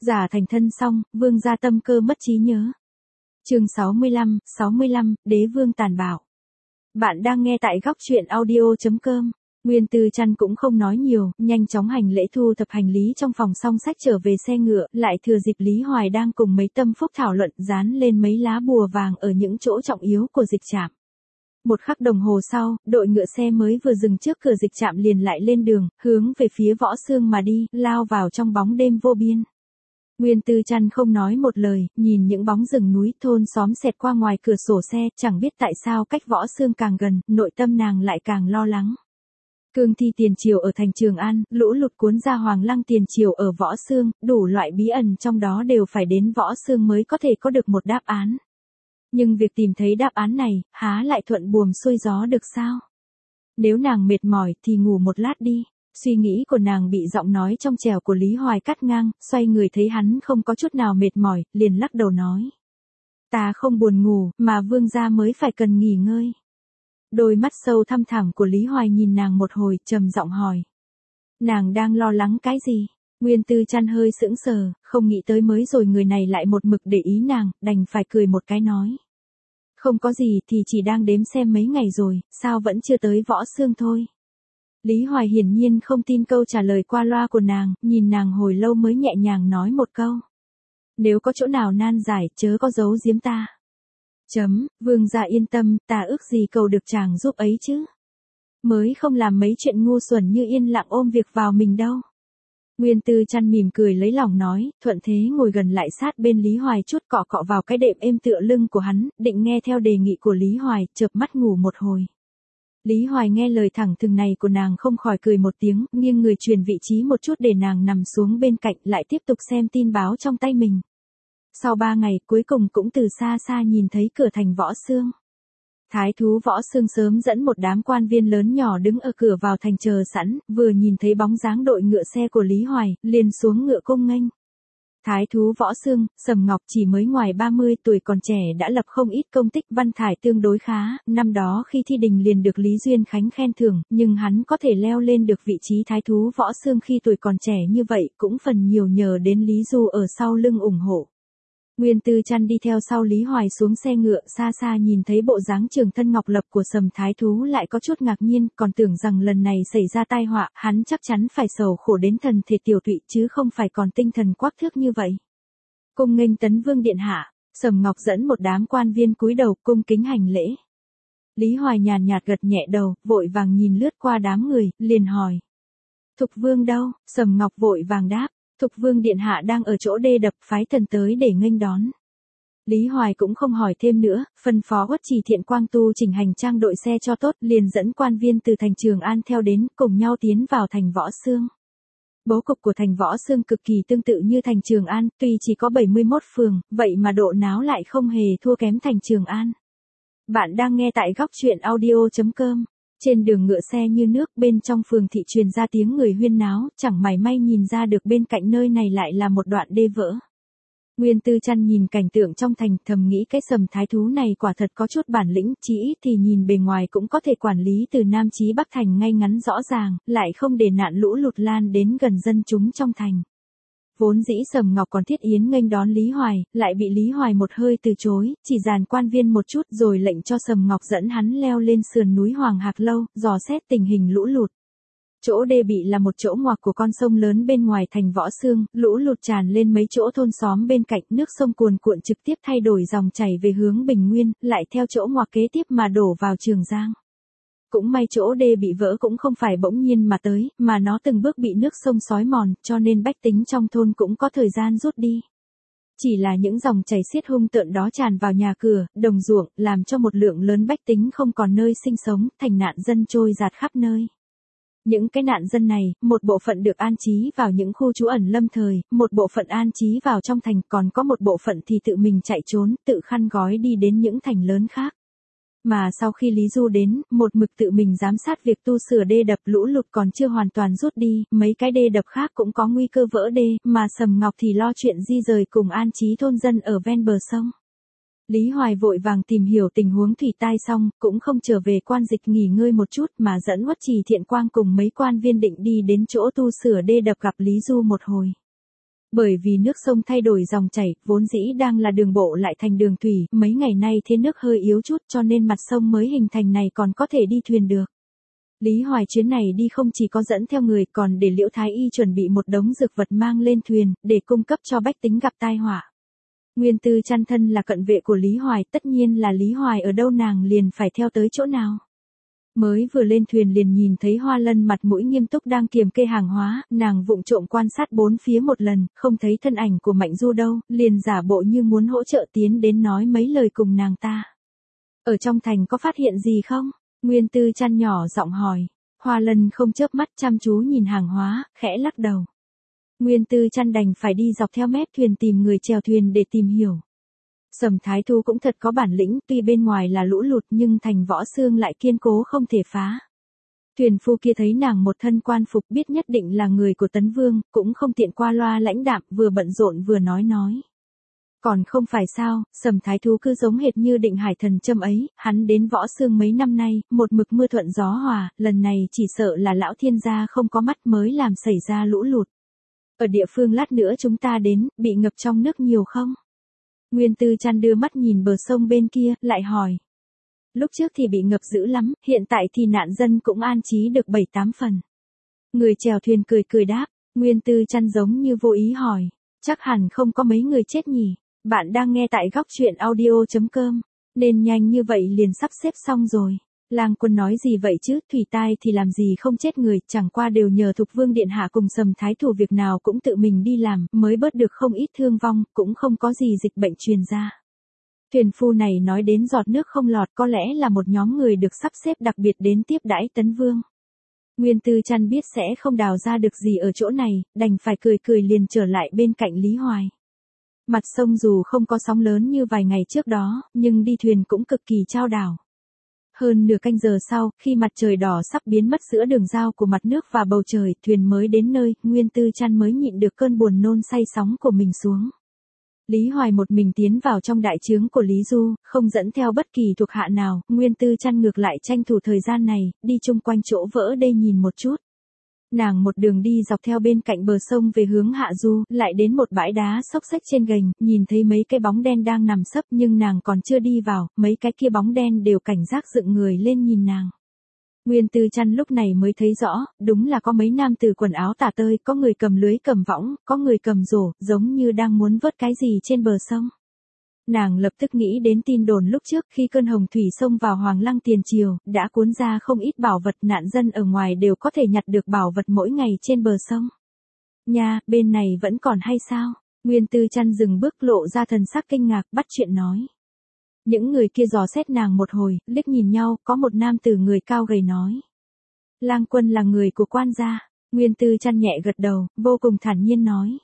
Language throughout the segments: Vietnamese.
Giả thành thân xong, vương gia tâm cơ mất trí nhớ. Chương 65, Đế vương tàn bạo. Bạn đang nghe tại góc truyện audio.com. Nguyên Tư Trăn cũng không nói nhiều, nhanh chóng hành lễ thu thập hành lý trong phòng xong sách trở về xe ngựa, lại thừa dịp Lý Hoài đang cùng mấy tâm phúc thảo luận dán lên mấy lá bùa vàng ở những chỗ trọng yếu của dịch trạm. Một khắc đồng hồ sau, đội ngựa xe mới vừa dừng trước cửa dịch trạm liền lại lên đường, hướng về phía Võ Xương mà đi, lao vào trong bóng đêm vô biên. Nguyên Tư Trăn không nói một lời, nhìn những bóng rừng núi thôn xóm xẹt qua ngoài cửa sổ xe, chẳng biết tại sao cách Võ Xương càng gần, nội tâm nàng lại càng lo lắng. Cương thi tiền triều ở thành Trường An, lũ lụt cuốn ra Hoàng Lăng tiền triều ở Võ Xương, đủ loại bí ẩn trong đó đều phải đến Võ Xương mới có thể có được một đáp án. Nhưng việc tìm thấy đáp án này, há lại thuận buồm xuôi gió được sao? Nếu nàng mệt mỏi thì ngủ một lát đi. Suy nghĩ của nàng bị giọng nói trong trẻo của Lý Hoài cắt ngang, xoay người thấy hắn không có chút nào mệt mỏi, liền lắc đầu nói. Ta không buồn ngủ, mà vương gia mới phải cần nghỉ ngơi. Đôi mắt sâu thăm thẳm của Lý Hoài nhìn nàng một hồi, trầm giọng hỏi. Nàng đang lo lắng cái gì? Nguyên Tư Trăn hơi sững sờ, không nghĩ tới mới rồi người này lại một mực để ý nàng, đành phải cười một cái nói. Không có gì thì chỉ đang đếm xem mấy ngày rồi, sao vẫn chưa tới Võ Xương thôi. Lý Hoài hiển nhiên không tin câu trả lời qua loa của nàng, nhìn nàng hồi lâu mới nhẹ nhàng nói một câu. Nếu có chỗ nào nan giải, chớ có giấu giếm ta. Vương gia yên tâm, ta ước gì cầu được chàng giúp ấy chứ. Mới không làm mấy chuyện ngu xuẩn như yên lặng ôm việc vào mình đâu. Nguyên Tư Trăn mỉm cười lấy lòng nói, thuận thế ngồi gần lại sát bên Lý Hoài chút cọ cọ vào cái đệm êm tựa lưng của hắn, định nghe theo đề nghị của Lý Hoài, chợp mắt ngủ một hồi. Lý Hoài nghe lời thẳng thừng này của nàng không khỏi cười một tiếng, nghiêng người chuyển vị trí một chút để nàng nằm xuống bên cạnh lại tiếp tục xem tin báo trong tay mình. Sau 3 ngày cuối cùng cũng từ xa xa nhìn thấy cửa thành Võ Xương. Thái thú Võ Xương sớm dẫn một đám quan viên lớn nhỏ đứng ở cửa vào thành chờ sẵn, vừa nhìn thấy bóng dáng đội ngựa xe của Lý Hoài, liền xuống ngựa cung nghênh. Thái thú Võ Xương, Sầm Ngọc chỉ mới ngoài 30 tuổi còn trẻ đã lập không ít công tích văn thải tương đối khá, năm đó khi thi đình liền được Lý Duyên Khánh khen thưởng, nhưng hắn có thể leo lên được vị trí thái thú Võ Xương khi tuổi còn trẻ như vậy cũng phần nhiều nhờ đến Lý Du ở sau lưng ủng hộ. Nguyên Tư Trăn đi theo sau Lý Hoài xuống xe ngựa, xa xa nhìn thấy bộ dáng trường thân ngọc lập của Sầm thái thú lại có chút ngạc nhiên, còn tưởng rằng lần này xảy ra tai họa, hắn chắc chắn phải sầu khổ đến thần thể tiểu tụy chứ không phải còn tinh thần quắc thước như vậy. Cung nghênh Tấn Vương điện hạ, Sầm Ngọc dẫn một đám quan viên cúi đầu cung kính hành lễ. Lý Hoài nhàn nhạt gật nhẹ đầu, vội vàng nhìn lướt qua đám người, liền hỏi. Thục Vương đâu? Sầm Ngọc vội vàng đáp. Thục Vương điện hạ đang ở chỗ đê đập, phái thần tới để nghênh đón. Lý Hoài cũng không hỏi thêm nữa, phân phó Uất Trì Thiện Quang tu chỉnh hành trang đội xe cho tốt, liền dẫn quan viên từ thành Trường An theo đến, cùng nhau tiến vào thành Võ Xương. Bố cục của thành Võ Xương cực kỳ tương tự như thành Trường An, tuy chỉ có 71 phường, vậy mà độ náo lại không hề thua kém thành Trường An. Bạn đang nghe tại góc truyện audio.com. Trên đường ngựa xe như nước, bên trong phường thị truyền ra tiếng người huyên náo, chẳng mảy may nhìn ra được bên cạnh nơi này lại là một đoạn đê vỡ. Nguyên Tư Trăn nhìn cảnh tượng trong thành, thầm nghĩ cái Sầm thái thú này quả thật có chút bản lĩnh, chỉ ít thì nhìn bề ngoài cũng có thể quản lý từ Nam chí Bắc thành ngay ngắn rõ ràng, lại không để nạn lũ lụt lan đến gần dân chúng trong thành. Vốn dĩ Sầm Ngọc còn thiết yến nghênh đón Lý Hoài, lại bị Lý Hoài một hơi từ chối, chỉ dàn quan viên một chút rồi lệnh cho Sầm Ngọc dẫn hắn leo lên sườn núi Hoàng Hạc Lâu, dò xét tình hình lũ lụt. Chỗ đê bị là một chỗ ngoặc của con sông lớn bên ngoài thành Võ Xương, lũ lụt tràn lên mấy chỗ thôn xóm bên cạnh, nước sông cuồn cuộn trực tiếp thay đổi dòng chảy về hướng Bình Nguyên, lại theo chỗ ngoặc kế tiếp mà đổ vào Trường Giang. Cũng may chỗ đê bị vỡ cũng không phải bỗng nhiên mà tới, mà nó từng bước bị nước sông xói mòn, cho nên bách tính trong thôn cũng có thời gian rút đi. Chỉ là những dòng chảy xiết hung tợn đó tràn vào nhà cửa, đồng ruộng, làm cho một lượng lớn bách tính không còn nơi sinh sống, thành nạn dân trôi dạt khắp nơi. Những cái nạn dân này, một bộ phận được an trí vào những khu trú ẩn lâm thời, một bộ phận an trí vào trong thành, còn có một bộ phận thì tự mình chạy trốn, tự khăn gói đi đến những thành lớn khác. Mà sau khi Lý Du đến, một mực tự mình giám sát việc tu sửa đê đập, lũ lụt còn chưa hoàn toàn rút đi, mấy cái đê đập khác cũng có nguy cơ vỡ đê, mà Sầm Ngọc thì lo chuyện di rời cùng an trí thôn dân ở ven bờ sông. Lý Hoài vội vàng tìm hiểu tình huống thủy tai xong, cũng không trở về quan dịch nghỉ ngơi một chút mà dẫn Uất Trì Thiện Quang cùng mấy quan viên định đi đến chỗ tu sửa đê đập gặp Lý Du một hồi. Bởi vì nước sông thay đổi dòng chảy, vốn dĩ đang là đường bộ lại thành đường thủy, mấy ngày nay thế nước hơi yếu chút cho nên mặt sông mới hình thành này còn có thể đi thuyền được. Lý Hoài chuyến này đi không chỉ có dẫn theo người còn để Liễu Thái Y chuẩn bị một đống dược vật mang lên thuyền, để cung cấp cho bách tính gặp tai họa. Nguyên Tư Trăn thân là cận vệ của Lý Hoài, tất nhiên là Lý Hoài ở đâu nàng liền phải theo tới chỗ nào. Mới vừa lên thuyền liền nhìn thấy Hoa Lân mặt mũi nghiêm túc đang kiểm kê hàng hóa, nàng vụng trộm quan sát bốn phía một lần, không thấy thân ảnh của Mạnh Du đâu, liền giả bộ như muốn hỗ trợ tiến đến nói mấy lời cùng nàng ta. Ở trong thành có phát hiện gì không? Nguyên Tư Trăn nhỏ giọng hỏi. Hoa Lân không chớp mắt chăm chú nhìn hàng hóa, khẽ lắc đầu. Nguyên Tư Trăn đành phải đi dọc theo mép thuyền tìm người chèo thuyền để tìm hiểu. Sầm Thái Thú cũng thật có bản lĩnh, tuy bên ngoài là lũ lụt nhưng thành võ xương lại kiên cố không thể phá. Thuyền phu kia thấy nàng một thân quan phục biết nhất định là người của Tấn Vương, cũng không tiện qua loa lãnh đạm, vừa bận rộn vừa nói. Còn không phải sao, Sầm Thái Thú cứ giống hệt như Định Hải Thần Châm ấy, hắn đến võ xương mấy năm nay, một mực mưa thuận gió hòa, lần này chỉ sợ là lão thiên gia không có mắt mới làm xảy ra lũ lụt. Ở địa phương lát nữa chúng ta đến, bị ngập trong nước nhiều không? Nguyên Tư Trăn đưa mắt nhìn bờ sông bên kia, lại hỏi. Lúc trước thì bị ngập dữ lắm, hiện tại thì nạn dân cũng an trí được 7-8 phần. Người chèo thuyền cười đáp, Nguyên Tư Trăn giống như vô ý hỏi. Chắc hẳn không có mấy người chết nhỉ? Bạn đang nghe tại góc truyện audio.com, nên nhanh như vậy liền sắp xếp xong rồi. Lang Quân nói gì vậy chứ, thủy tai thì làm gì không chết người, chẳng qua đều nhờ Thục Vương Điện Hạ cùng Sầm Thái Thủ việc nào cũng tự mình đi làm, mới bớt được không ít thương vong, cũng không có gì dịch bệnh truyền ra. Thuyền phu này nói đến giọt nước không lọt có lẽ là một nhóm người được sắp xếp đặc biệt đến tiếp đãi Tấn Vương. Nguyên Tư Trăn biết sẽ không đào ra được gì ở chỗ này, đành phải cười liền trở lại bên cạnh Lý Hoài. Mặt sông dù không có sóng lớn như vài ngày trước đó, nhưng đi thuyền cũng cực kỳ chao đảo. Hơn nửa canh giờ sau, khi mặt trời đỏ sắp biến mất giữa đường giao của mặt nước và bầu trời, thuyền mới đến nơi, Nguyên Tư Trăn mới nhịn được cơn buồn nôn say sóng của mình xuống. Lý Hoài một mình tiến vào trong đại trướng của Lý Du, không dẫn theo bất kỳ thuộc hạ nào, Nguyên Tư Trăn ngược lại tranh thủ thời gian này, đi chung quanh chỗ vỡ đê nhìn một chút. Nàng một đường đi dọc theo bên cạnh bờ sông về hướng hạ du, lại đến một bãi đá xốc xếch trên gành, nhìn thấy mấy cái bóng đen đang nằm sấp nhưng nàng còn chưa đi vào, mấy cái kia bóng đen đều cảnh giác dựng người lên nhìn nàng. Nguyên Tư Trăn lúc này mới thấy rõ, đúng là có mấy nam tử quần áo tả tơi, có người cầm lưới cầm võng, có người cầm rổ, giống như đang muốn vớt cái gì trên bờ sông. Nàng lập tức nghĩ đến tin đồn lúc trước khi cơn hồng thủy xông vào Hoàng Lăng tiền triều, đã cuốn ra không ít bảo vật, nạn dân ở ngoài đều có thể nhặt được bảo vật mỗi ngày trên bờ sông. Nha, bên này vẫn còn hay sao? Nguyên Tư Trăn dừng bước lộ ra thần sắc kinh ngạc, bắt chuyện nói. Những người kia dò xét nàng một hồi, liếc nhìn nhau, có một nam tử người cao gầy nói. Lang Quân là người của quan gia. Nguyên Tư Trăn nhẹ gật đầu, vô cùng thản nhiên nói.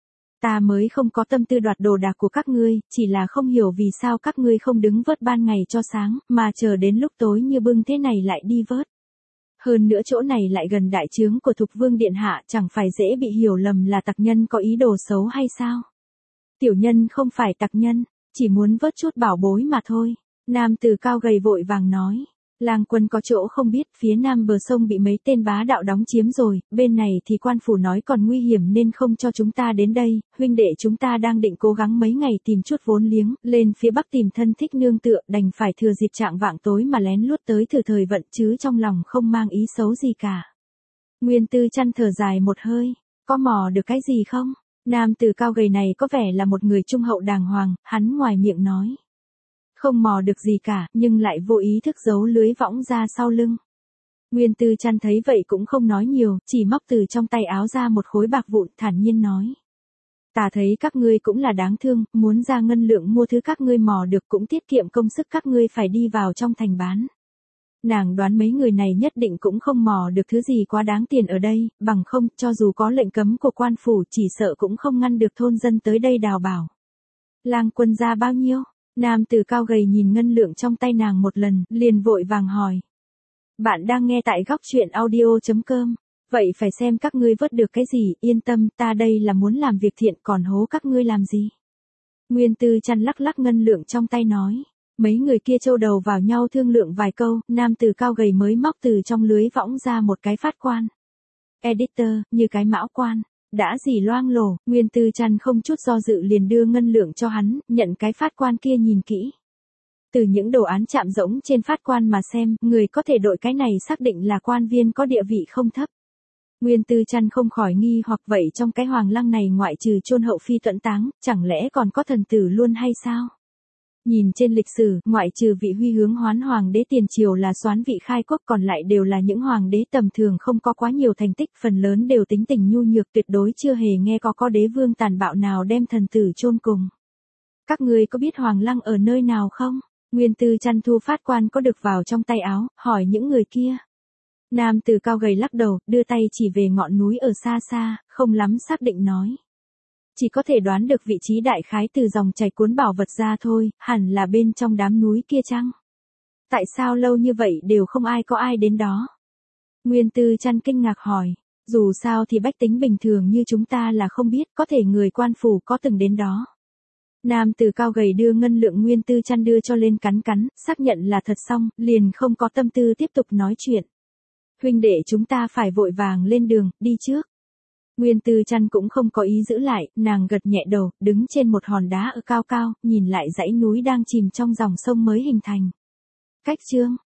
Ta mới không có tâm tư đoạt đồ đạc của các ngươi, chỉ là không hiểu vì sao các ngươi không đứng vớt ban ngày cho sáng, mà chờ đến lúc tối như bưng thế này lại đi vớt. Hơn nữa chỗ này lại gần đại trướng của Thục Vương Điện Hạ, chẳng phải dễ bị hiểu lầm là tặc nhân có ý đồ xấu hay sao? Tiểu nhân không phải tặc nhân, chỉ muốn vớt chút bảo bối mà thôi. Nam tử cao gầy vội vàng nói. Lang Quân có chỗ không biết, phía nam bờ sông bị mấy tên bá đạo đóng chiếm rồi, bên này thì quan phủ nói còn nguy hiểm nên không cho chúng ta đến đây, huynh đệ chúng ta đang định cố gắng mấy ngày tìm chút vốn liếng, lên phía bắc tìm thân thích nương tựa, đành phải thừa dịp trạng vạng tối mà lén lút tới thử thời vận chứ trong lòng không mang ý xấu gì cả. Nguyên Tư Trăn thở dài một hơi, có mò được cái gì không? Nam tử cao gầy này có vẻ là một người trung hậu đàng hoàng, hắn ngoài miệng nói. Không mò được gì cả, nhưng lại vô ý thức giấu lưới võng ra sau lưng. Nguyên Tư Trăn thấy vậy cũng không nói nhiều, chỉ móc từ trong tay áo ra một khối bạc vụn, thản nhiên nói. Ta thấy các ngươi cũng là đáng thương, muốn ra ngân lượng mua thứ các ngươi mò được cũng tiết kiệm công sức các ngươi phải đi vào trong thành bán. Nàng đoán mấy người này nhất định cũng không mò được thứ gì quá đáng tiền ở đây, bằng không, cho dù có lệnh cấm của quan phủ chỉ sợ cũng không ngăn được thôn dân tới đây đào bảo. Lang Quân ra bao nhiêu? Nam tử cao gầy nhìn ngân lượng trong tay nàng một lần, liền vội vàng hỏi. Bạn đang nghe tại góc truyện audio.com, vậy phải xem các ngươi vớt được cái gì, yên tâm, ta đây là muốn làm việc thiện còn hố các ngươi làm gì. Nguyên Tư Trăn lắc lắc ngân lượng trong tay nói. Mấy người kia châu đầu vào nhau thương lượng vài câu, nam tử cao gầy mới móc từ trong lưới võng ra một cái phát quan. Editor, như cái mão quan. Đã gì loang lổ, Nguyên Tư Trăn không chút do dự liền đưa ngân lượng cho hắn, nhận cái phát quan kia nhìn kỹ. Từ những đồ án chạm rỗng trên phát quan mà xem, người có thể đội cái này xác định là quan viên có địa vị không thấp. Nguyên Tư Trăn không khỏi nghi hoặc vậy trong cái hoàng lăng này ngoại trừ chôn hậu phi tuẫn táng, chẳng lẽ còn có thần tử luôn hay sao? Nhìn trên lịch sử, ngoại trừ vị Huy Hướng Hoán hoàng đế tiền triều là soán vị khai quốc còn lại đều là những hoàng đế tầm thường không có quá nhiều thành tích, phần lớn đều tính tình nhu nhược tuyệt đối chưa hề nghe có đế vương tàn bạo nào đem thần tử chôn cùng. Các ngươi có biết hoàng lăng ở nơi nào không? Nguyên Tư Trăn thu phát quan có được vào trong tay áo, hỏi những người kia. Nam tử cao gầy lắc đầu, đưa tay chỉ về ngọn núi ở xa xa, không lắm xác định nói. Chỉ có thể đoán được vị trí đại khái từ dòng chảy cuốn bảo vật ra thôi, hẳn là bên trong đám núi kia chăng? Tại sao lâu như vậy đều không có ai đến đó? Nguyên Tư Trăn kinh ngạc hỏi, dù sao thì bách tính bình thường như chúng ta là không biết, có thể người quan phủ có từng đến đó. Nam tử cao gầy đưa ngân lượng Nguyên Tư Trăn đưa cho lên cắn, xác nhận là thật xong, liền không có tâm tư tiếp tục nói chuyện. Huynh đệ chúng ta phải vội vàng lên đường, đi trước. Nguyên Tư Trăn cũng không có ý giữ lại, nàng gật nhẹ đầu, đứng trên một hòn đá ở cao cao, nhìn lại dãy núi đang chìm trong dòng sông mới hình thành. Cách chương